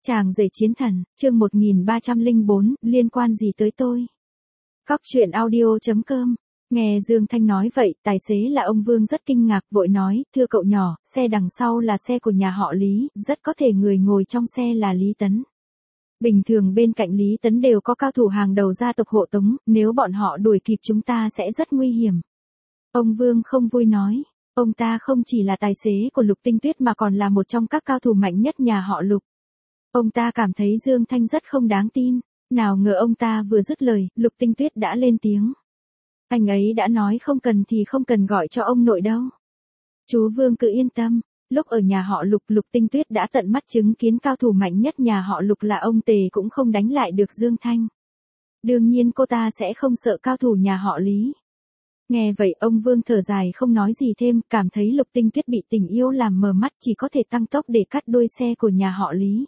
Chàng rể chiến thần, chương 1304, liên quan gì tới tôi? Cóc truyện audio.com. Nghe Dương Thanh nói vậy, tài xế là ông Vương rất kinh ngạc, vội nói, thưa cậu nhỏ, xe đằng sau là xe của nhà họ Lý, rất có thể người ngồi trong xe là Lý Tấn. Bình thường bên cạnh Lý Tấn đều có cao thủ hàng đầu gia tộc hộ tống, nếu bọn họ đuổi kịp chúng ta sẽ rất nguy hiểm. Ông Vương không vui nói, ông ta không chỉ là tài xế của Lục Tinh Tuyết mà còn là một trong các cao thủ mạnh nhất nhà họ Lục. Ông ta cảm thấy Dương Thanh rất không đáng tin, nào ngờ ông ta vừa dứt lời, Lục Tinh Tuyết đã lên tiếng. Anh ấy đã nói không cần thì không cần gọi cho ông nội đâu. Chú Vương cứ yên tâm, lúc ở nhà họ Lục, Lục Tinh Tuyết đã tận mắt chứng kiến cao thủ mạnh nhất nhà họ Lục là ông Tề cũng không đánh lại được Dương Thanh. Đương nhiên cô ta sẽ không sợ cao thủ nhà họ Lý. Nghe vậy ông Vương thở dài không nói gì thêm, cảm thấy Lục Tinh Tuyết bị tình yêu làm mờ mắt, chỉ có thể tăng tốc để cắt đuôi xe của nhà họ Lý.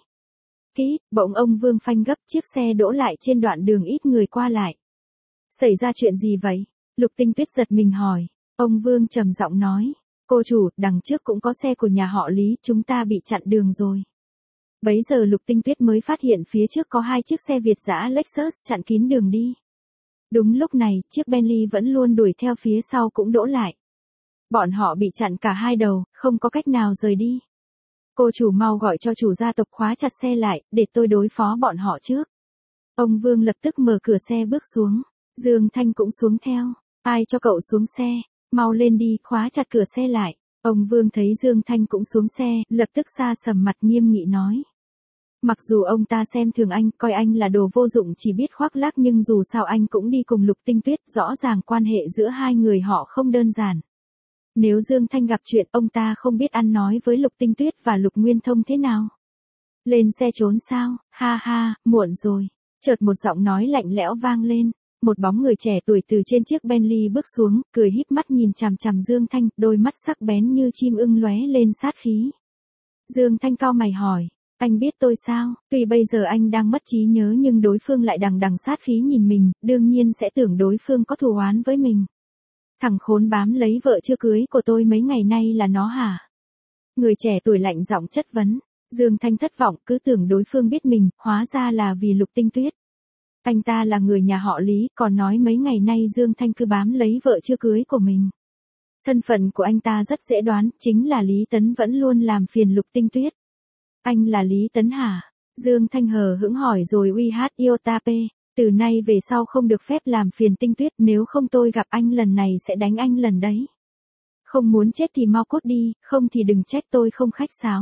Bỗng ông Vương phanh gấp, chiếc xe đỗ lại trên đoạn đường ít người qua lại. Xảy ra chuyện gì vậy? Lục Tinh Tuyết giật mình hỏi. Ông Vương trầm giọng nói, cô chủ, đằng trước cũng có xe của nhà họ Lý, chúng ta bị chặn đường rồi. Bấy giờ Lục Tinh Tuyết mới phát hiện phía trước có hai chiếc xe Việt dã Lexus chặn kín đường đi. Đúng lúc này, chiếc Bentley vẫn luôn đuổi theo phía sau cũng đỗ lại. Bọn họ bị chặn cả hai đầu, không có cách nào rời đi. Cô chủ mau gọi cho chủ gia tộc khóa chặt xe lại, để tôi đối phó bọn họ trước. Ông Vương lập tức mở cửa xe bước xuống. Dương Thanh cũng xuống theo. Ai cho cậu xuống xe? Mau lên đi, khóa chặt cửa xe lại. Ông Vương thấy Dương Thanh cũng xuống xe, lập tức xa sầm mặt nghiêm nghị nói. Mặc dù ông ta xem thường anh, coi anh là đồ vô dụng chỉ biết khoác lác, nhưng dù sao anh cũng đi cùng Lục Tinh Tuyết, rõ ràng quan hệ giữa hai người họ không đơn giản. Nếu Dương Thanh gặp chuyện, ông ta không biết ăn nói với Lục Tinh Tuyết và Lục Nguyên Thông thế nào. Lên xe trốn sao? Ha ha, muộn rồi. Chợt một giọng nói lạnh lẽo vang lên. Một bóng người trẻ tuổi từ trên chiếc Bentley bước xuống, cười híp mắt nhìn chằm chằm Dương Thanh, đôi mắt sắc bén như chim ưng lóe lên sát khí. Dương Thanh cau mày hỏi, anh biết tôi sao? Tuy bây giờ anh đang mất trí nhớ nhưng đối phương lại đằng đằng sát khí nhìn mình, đương nhiên sẽ tưởng đối phương có thù oán với mình. Thằng khốn bám lấy vợ chưa cưới của tôi mấy ngày nay là nó hả? Người trẻ tuổi lạnh giọng chất vấn. Dương Thanh thất vọng, cứ tưởng đối phương biết mình, hóa ra là vì Lục Tinh Tuyết. Anh ta là người nhà họ Lý, còn nói mấy ngày nay Dương Thanh cứ bám lấy vợ chưa cưới của mình. Thân phận của anh ta rất dễ đoán, chính là Lý Tấn vẫn luôn làm phiền Lục Tinh Tuyết. Anh là Lý Tấn hả? Dương Thanh hờ hững hỏi rồi uy hát Iotape, từ nay về sau không được phép làm phiền Tinh Tuyết, nếu không tôi gặp anh lần này sẽ đánh anh lần đấy. Không muốn chết thì mau cút đi, không thì đừng trách tôi không khách sáo.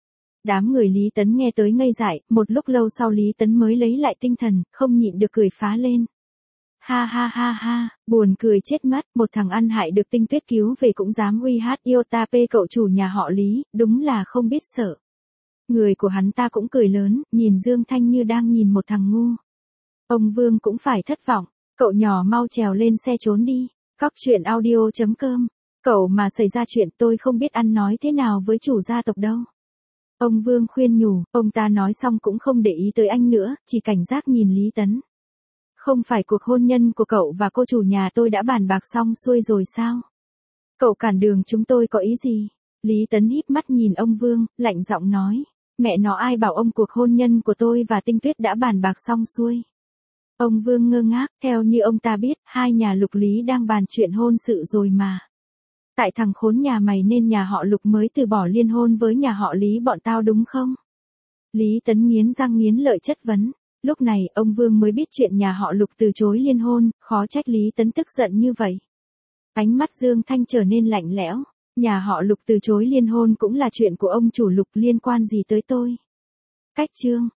Đám người Lý Tấn nghe tới ngây dại, một lúc lâu sau Lý Tấn mới lấy lại tinh thần, không nhịn được cười phá lên. Ha ha ha ha, buồn cười chết mất, một thằng ăn hại được Tinh Tuyết cứu về cũng dám uy hát Iotape cậu chủ nhà họ Lý, đúng là không biết sợ. Người của hắn ta cũng cười lớn, nhìn Dương Thanh như đang nhìn một thằng ngu. Ông Vương cũng phải thất vọng, cậu nhỏ mau trèo lên xe trốn đi. Cóc truyện audio.com. Cậu mà xảy ra chuyện tôi không biết ăn nói thế nào với chủ gia tộc đâu. Ông Vương khuyên nhủ, ông ta nói xong cũng không để ý tới anh nữa, chỉ cảnh giác nhìn Lý Tấn. Không phải cuộc hôn nhân của cậu và cô chủ nhà tôi đã bàn bạc xong xuôi rồi sao? Cậu cản đường chúng tôi có ý gì? Lý Tấn híp mắt nhìn ông Vương, lạnh giọng nói. Mẹ nó ai bảo ông cuộc hôn nhân của tôi và Tinh Tuyết đã bàn bạc xong xuôi? Ông Vương ngơ ngác, theo như ông ta biết, hai nhà Lục Lý đang bàn chuyện hôn sự rồi mà. Tại thằng khốn nhà mày nên nhà họ Lục mới từ bỏ liên hôn với nhà họ Lý bọn tao đúng không? Lý Tấn nghiến răng nghiến lợi chất vấn. Lúc này ông Vương mới biết chuyện nhà họ Lục từ chối liên hôn, khó trách Lý Tấn tức giận như vậy. Ánh mắt Dương Thanh trở nên lạnh lẽo. Nhà họ Lục từ chối liên hôn cũng là chuyện của ông chủ Lục, liên quan gì tới tôi? Cách chương.